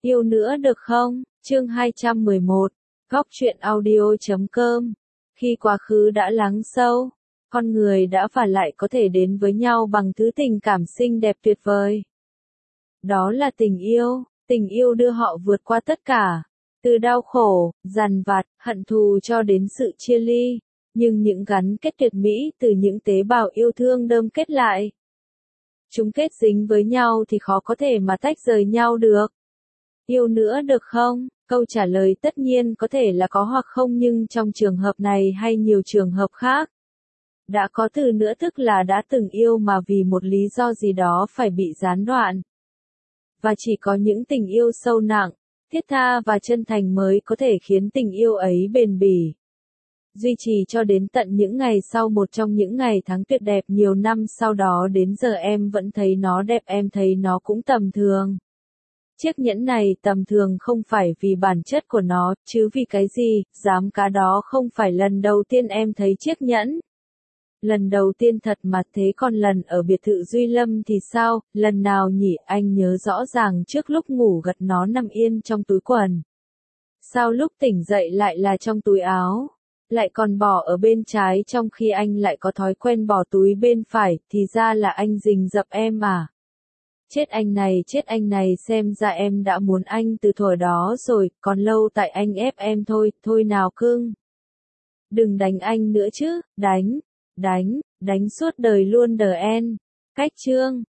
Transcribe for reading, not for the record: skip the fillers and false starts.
Yêu nữa được không? Chương 211. Góc truyện audio.com. Khi quá khứ đã lắng sâu, con người đã và lại có thể đến với nhau bằng thứ tình cảm xinh đẹp tuyệt vời. Đó là tình yêu đưa họ vượt qua tất cả, từ đau khổ, dằn vặt, hận thù cho đến sự chia ly, nhưng những gắn kết tuyệt mỹ từ những tế bào yêu thương đơm kết lại. Chúng kết dính với nhau thì khó có thể mà tách rời nhau được. Yêu nữa được không? Câu trả lời tất nhiên có thể là có hoặc không, nhưng trong trường hợp này hay nhiều trường hợp khác, đã có từ nữa tức là đã từng yêu mà vì một lý do gì đó phải bị gián đoạn. Và chỉ có những tình yêu sâu nặng, thiết tha và chân thành mới có thể khiến tình yêu ấy bền bỉ, duy trì cho đến tận những ngày sau. Một trong những ngày tháng tuyệt đẹp nhiều năm sau đó đến giờ em vẫn thấy nó đẹp, em thấy nó cũng tầm thường. Chiếc nhẫn này tầm thường không phải vì bản chất của nó, chứ vì cái gì, dám cá đó không phải lần đầu tiên em thấy chiếc nhẫn. Lần đầu tiên thật mà, thế còn lần ở biệt thự Duy Lâm thì sao, lần nào nhỉ? Anh nhớ rõ ràng trước lúc ngủ gật nó nằm yên trong túi quần. Sao lúc tỉnh dậy lại là trong túi áo? Lại còn bỏ ở bên trái trong khi anh lại có thói quen bỏ túi bên phải, thì ra là anh rình rập em à? Chết anh này, xem ra em đã muốn anh từ thuở đó rồi, còn lâu tại anh ép em thôi, thôi nào cưng. Đừng đánh anh nữa chứ, đánh suốt đời luôn đờ en. Cách chương